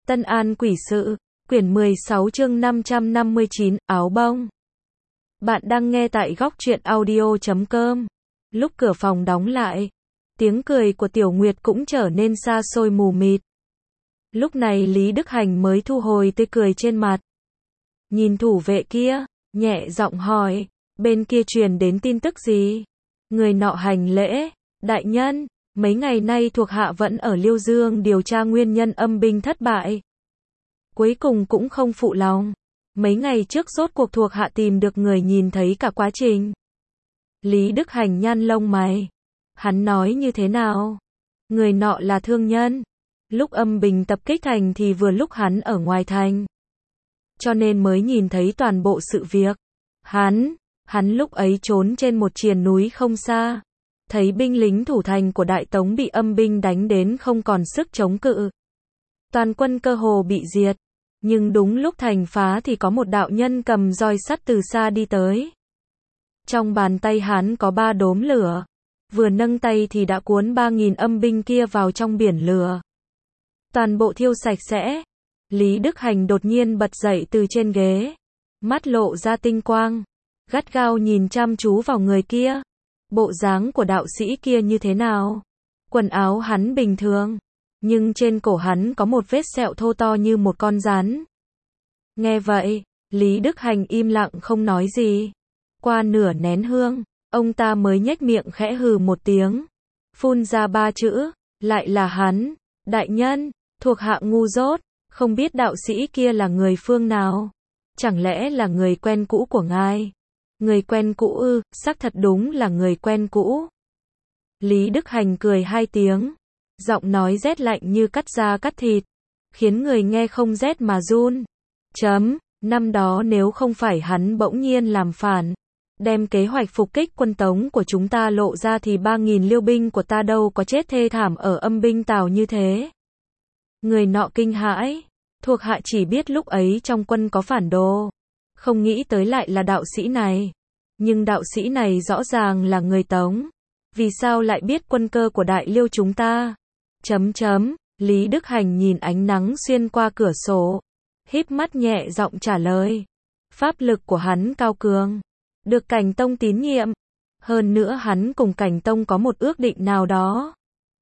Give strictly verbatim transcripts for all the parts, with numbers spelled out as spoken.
Tân An Quỷ Sự, quyển mười sáu chương năm trăm năm mươi chín, áo bông. Bạn đang nghe tại góc truyện audio chấm com. Lúc cửa phòng đóng lại, tiếng cười của Tiểu Nguyệt cũng trở nên xa xôi mù mịt. Lúc này Lý Đức Hành mới thu hồi tươi cười trên mặt. Nhìn thủ vệ kia, nhẹ giọng hỏi, bên kia truyền đến tin tức gì? Người nọ hành lễ, đại nhân, mấy ngày nay thuộc hạ vẫn ở Liêu Dương điều tra nguyên nhân âm binh thất bại. Cuối cùng cũng không phụ lòng. Mấy ngày trước rốt cuộc thuộc hạ tìm được người nhìn thấy cả quá trình. Lý Đức Hành nhăn lông mày. Hắn nói như thế nào? Người nọ là thương nhân. Lúc âm binh tập kích thành thì vừa lúc hắn ở ngoài thành. Cho nên mới nhìn thấy toàn bộ sự việc. Hắn, hắn lúc ấy trốn trên một triền núi không xa. Thấy binh lính thủ thành của Đại Tống bị âm binh đánh đến không còn sức chống cự. Toàn quân cơ hồ bị diệt. Nhưng đúng lúc thành phá thì có một đạo nhân cầm roi sắt từ xa đi tới. Trong bàn tay hắn có ba đốm lửa. Vừa nâng tay thì đã cuốn ba nghìn âm binh kia vào trong biển lửa. Toàn bộ thiêu sạch sẽ. Lý Đức Hành đột nhiên bật dậy từ trên ghế. Mắt lộ ra tinh quang. Gắt gao nhìn chăm chú vào người kia. Bộ dáng của đạo sĩ kia như thế nào? Quần áo hắn bình thường. Nhưng trên cổ hắn có một vết sẹo thô to như một con rắn. Nghe vậy, Lý Đức Hành im lặng không nói gì. Qua nửa nén hương, ông ta mới nhếch miệng khẽ hừ một tiếng. Phun ra ba chữ, lại là hắn. Đại nhân, thuộc hạ ngu dốt, không biết đạo sĩ kia là người phương nào. Chẳng lẽ là người quen cũ của ngài? Người quen cũ ư, xác thật đúng là người quen cũ. Lý Đức Hành cười hai tiếng. Giọng nói rét lạnh như cắt da cắt thịt, khiến người nghe không rét mà run. Chấm, năm đó nếu không phải hắn bỗng nhiên làm phản, đem kế hoạch phục kích quân Tống của chúng ta lộ ra thì ba nghìn liêu binh của ta đâu có chết thê thảm ở âm binh Tào như thế. Người nọ kinh hãi, thuộc hạ chỉ biết lúc ấy trong quân có phản đồ, không nghĩ tới lại là đạo sĩ này. Nhưng đạo sĩ này rõ ràng là người Tống, vì sao lại biết quân cơ của Đại Liêu chúng ta? Chấm chấm, Lý Đức Hành nhìn ánh nắng xuyên qua cửa sổ, híp mắt nhẹ giọng trả lời. Pháp lực của hắn cao cường, được Cảnh Tông tín nhiệm. Hơn nữa hắn cùng Cảnh Tông có một ước định nào đó.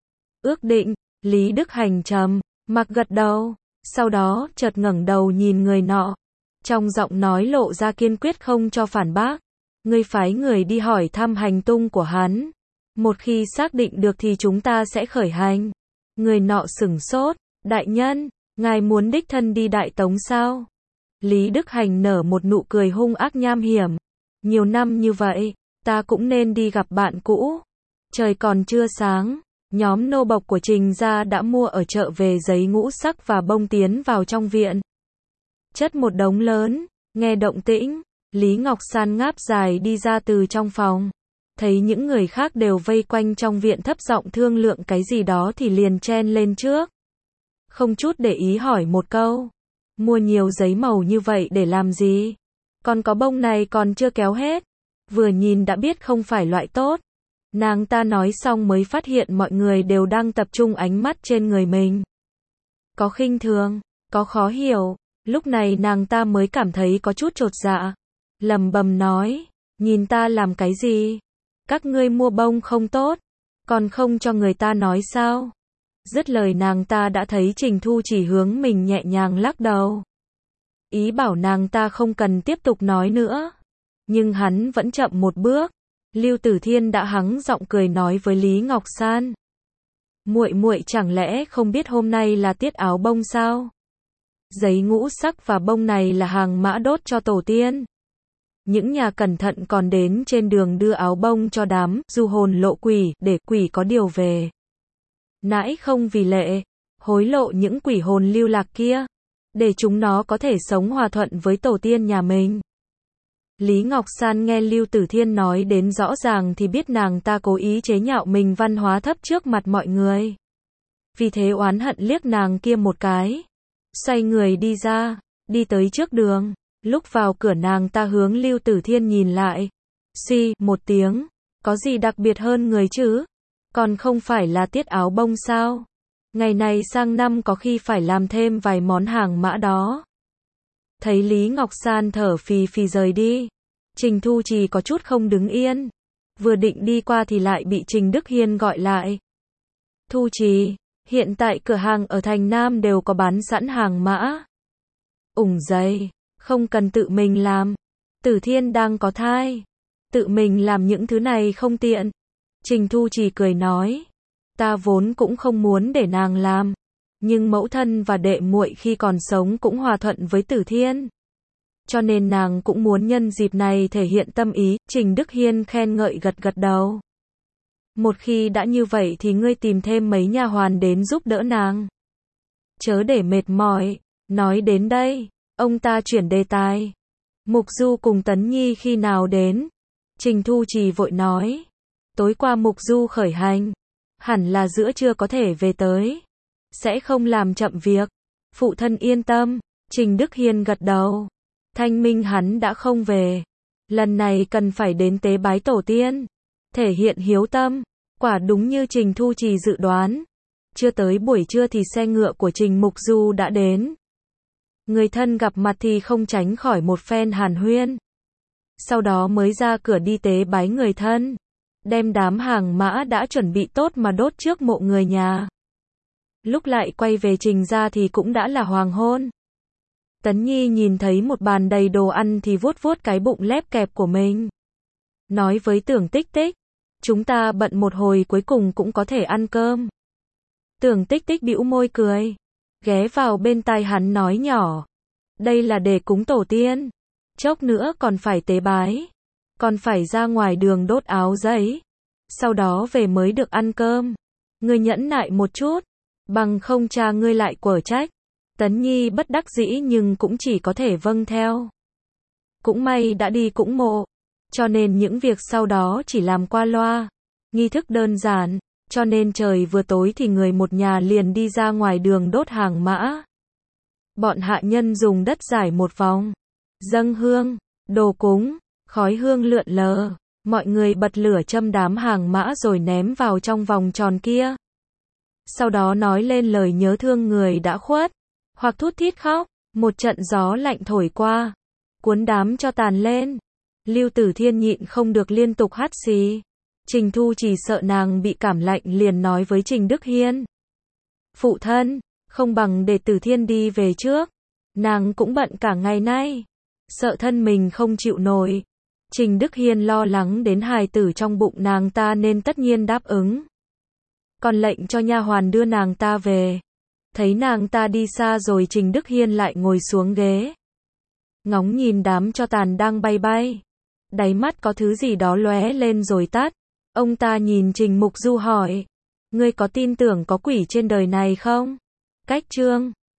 Ước định, Lý Đức Hành trầm mặc gật đầu, sau đó chợt ngẩng đầu nhìn người nọ. Trong giọng nói lộ ra kiên quyết không cho phản bác. Ngươi phái người đi hỏi thăm hành tung của hắn. Một khi xác định được thì chúng ta sẽ khởi hành. Người nọ sửng sốt, đại nhân, ngài muốn đích thân đi Đại Tống sao? Lý Đức Hành nở một nụ cười hung ác nham hiểm. Nhiều năm như vậy, ta cũng nên đi gặp bạn cũ. Trời còn chưa sáng, nhóm nô bộc của Trình gia đã mua ở chợ về giấy ngũ sắc và bông tiến vào trong viện. Chất một đống lớn, nghe động tĩnh, Lý Ngọc San ngáp dài đi ra từ trong phòng. Thấy những người khác đều vây quanh trong viện thấp giọng thương lượng cái gì đó thì liền chen lên trước. Không chút để ý hỏi một câu. Mua nhiều giấy màu như vậy để làm gì? Còn có bông này còn chưa kéo hết. Vừa nhìn đã biết không phải loại tốt. Nàng ta nói xong mới phát hiện mọi người đều đang tập trung ánh mắt trên người mình. Có khinh thường, có khó hiểu. Lúc này nàng ta mới cảm thấy có chút chột dạ. Lẩm bẩm nói, nhìn ta làm cái gì? Các ngươi mua bông không tốt, còn không cho người ta nói sao? Dứt lời nàng ta đã thấy Trình Thu chỉ hướng mình nhẹ nhàng lắc đầu. Ý bảo nàng ta không cần tiếp tục nói nữa. Nhưng hắn vẫn chậm một bước. Lưu Tử Thiên đã hắng giọng cười nói với Lý Ngọc San. Muội muội chẳng lẽ không biết hôm nay là tiết áo bông sao? Giấy ngũ sắc và bông này là hàng mã đốt cho tổ tiên. Những nhà cẩn thận còn đến trên đường đưa áo bông cho đám du hồn lộ quỷ để quỷ có điều về. Nãi không vì lệ, hối lộ những quỷ hồn lưu lạc kia, để chúng nó có thể sống hòa thuận với tổ tiên nhà mình. Lý Ngọc San nghe Lưu Tử Thiên nói đến rõ ràng thì biết nàng ta cố ý chế nhạo mình văn hóa thấp trước mặt mọi người. Vì thế oán hận liếc nàng kia một cái. Xoay người đi ra, đi tới trước đường. Lúc vào cửa nàng ta hướng Lưu Tử Thiên nhìn lại. Xì, một tiếng. Có gì đặc biệt hơn người chứ? Còn không phải là tiết áo bông sao? Ngày này sang năm có khi phải làm thêm vài món hàng mã đó. Thấy Lý Ngọc San thở phì phì rời đi, Trình Thu Trì có chút không đứng yên. Vừa định đi qua thì lại bị Trình Đức Hiên gọi lại. Thu Trì, hiện tại cửa hàng ở thành Nam đều có bán sẵn hàng mã. Ủng giày, không cần tự mình làm. Tử Thiên đang có thai. Tự mình làm những thứ này không tiện. Trình Thu Trì cười nói. Ta vốn cũng không muốn để nàng làm. Nhưng mẫu thân và đệ muội khi còn sống cũng hòa thuận với Tử Thiên. Cho nên nàng cũng muốn nhân dịp này thể hiện tâm ý. Trình Đức Hiên khen ngợi gật gật đầu. Một khi đã như vậy thì ngươi tìm thêm mấy nha hoàn đến giúp đỡ nàng. Chớ để mệt mỏi. Nói đến đây, ông ta chuyển đề tài. Mục Du cùng Tấn Nhi khi nào đến? Trình Thu Trì vội nói. Tối qua Mục Du khởi hành. Hẳn là giữa trưa có thể về tới. Sẽ không làm chậm việc. Phụ thân yên tâm. Trình Đức Hiên gật đầu. Thanh minh hắn đã không về. Lần này cần phải đến tế bái tổ tiên. Thể hiện hiếu tâm. Quả đúng như Trình Thu Trì dự đoán. Chưa tới buổi trưa thì xe ngựa của Trình Mục Du đã đến. Người thân gặp mặt thì không tránh khỏi một phen hàn huyên. Sau đó mới ra cửa đi tế bái người thân. Đem đám hàng mã đã chuẩn bị tốt mà đốt trước mộ người nhà. Lúc lại quay về Trình ra thì cũng đã là hoàng hôn. Tấn Nhi nhìn thấy một bàn đầy đồ ăn thì vuốt vuốt cái bụng lép kẹp của mình. Nói với Tưởng Tích Tích. Chúng ta bận một hồi cuối cùng cũng có thể ăn cơm. Tưởng Tích Tích bĩu môi cười. Ghé vào bên tai hắn nói nhỏ. Đây là để cúng tổ tiên. Chốc nữa còn phải tế bái. Còn phải ra ngoài đường đốt áo giấy. Sau đó về mới được ăn cơm. Ngươi nhẫn nại một chút. Bằng không cha ngươi lại quở trách. Tấn Nhi bất đắc dĩ nhưng cũng chỉ có thể vâng theo. Cũng may đã đi cũng mộ. Cho nên những việc sau đó chỉ làm qua loa. Nghi thức đơn giản. Cho nên trời vừa tối thì người một nhà liền đi ra ngoài đường đốt hàng mã. Bọn hạ nhân dùng đất rải một vòng. Dâng hương, đồ cúng, khói hương lượn lờ. Mọi người bật lửa châm đám hàng mã rồi ném vào trong vòng tròn kia. Sau đó nói lên lời nhớ thương người đã khuất. Hoặc thút thít khóc. Một trận gió lạnh thổi qua. Cuốn đám cho tàn lên. Lưu Tử Thiên nhịn không được liên tục hắt xì. Trình Thu Trì sợ nàng bị cảm lạnh liền nói với Trình Đức Hiên. Phụ thân, không bằng để Tử Thiên đi về trước. Nàng cũng bận cả ngày nay. Sợ thân mình không chịu nổi. Trình Đức Hiên lo lắng đến hài tử trong bụng nàng ta nên tất nhiên đáp ứng. Còn lệnh cho nha hoàn đưa nàng ta về. Thấy nàng ta đi xa rồi Trình Đức Hiên lại ngồi xuống ghế. Ngóng nhìn đám tro tàn đang bay bay. Đáy mắt có thứ gì đó lóe lên rồi tắt. Ông ta nhìn Trình Mục Du hỏi. Ngươi có tin tưởng có quỷ trên đời này không? Cách chương